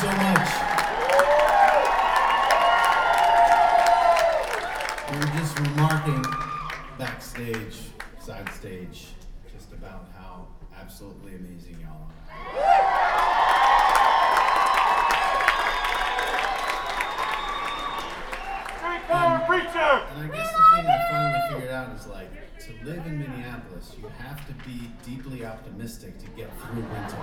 so much. We were just remarking backstage, side stage, just about how absolutely amazing y'all are. And I guess the thing I finally figured out is like, to live in Minneapolis, you have to be deeply optimistic to get through winter.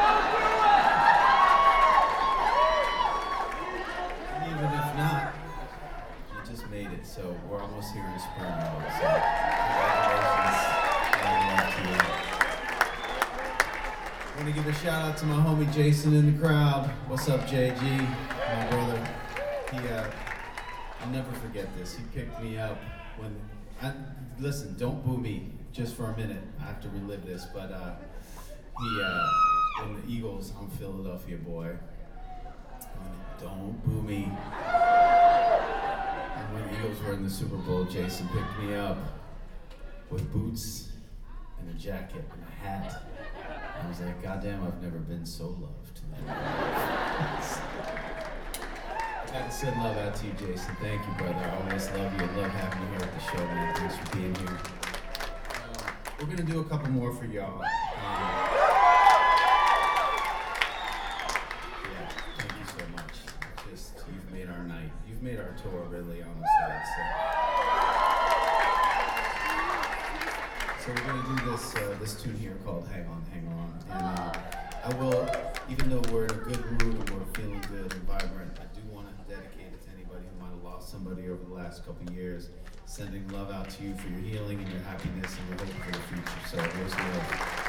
And even if not, you just made it. So we're almost here in spring, y'all. So congratulations. To you. I want to give a shout out to my homie Jason in the crowd. What's up, JG? My brother. I'll never forget this. He picked me up when, listen, don't boo me just for a minute. I have to relive this, but when the Eagles, I'm a Philadelphia boy. Don't boo me. And when the Eagles were in the Super Bowl, Jason picked me up with boots and a jacket and a hat. I was like, goddamn, I've never been so loved. I got to send love out to you, Jason. Thank you, brother. I always love you. I love having you here at the show, man. Thanks for being here. We're going to do a couple more for y'all. Yeah, thank you so much. You've made our night. You've made our tour, really, honestly. So we're going to do this tune here called Hang On, Hang On. And I will, even though we're in a good mood and we're feeling good and vibrant, I do want to dedicate it to anybody who might have lost somebody over the last couple of years, sending love out to you for your healing and your happiness and your hope for the future. So here's the love.